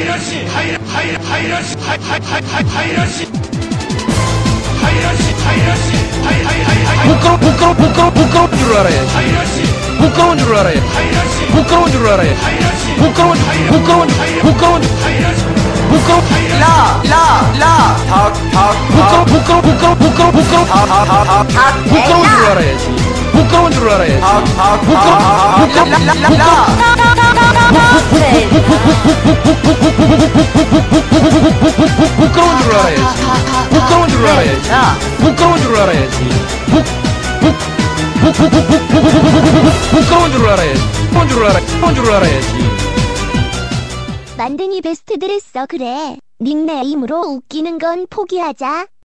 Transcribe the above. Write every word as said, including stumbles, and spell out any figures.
하이러시 하이 하이 하이러시 하이 하이 하이 하이러시 하이러시 하이러시 하이 하이 하이 하이 부끄러 부끄러 부끄러 부끄러운 줄 알아야지. 하이러시 부끄러운 줄 알아야지. 하이러시 부끄러운 줄 알아야지. 하이러시 부끄러운 부끄러운 부끄러운 하이러시 부끄러 라, 라, 라, 닭, 닭, 부끄러 부끄러 부끄러 부끄러 부끄러 닭, 닭, 닭, 닭, 부끄러운 줄 알아야지. 부끄러운 줄 알아야지. 닭, 닭, 부끄러 부끄러 라, 라, 라, 라. 부끄러운 줄 알아야지. 부끄러운 줄 알아야지. 부끄러운 줄 알아야지. 부끄러운 줄 알아야지. 부끄러운 줄 알아. 부끄러운 줄 알아야지. 만등이 베스트 드레서. 그래, 닉네임으로 웃기는 건 포기하자.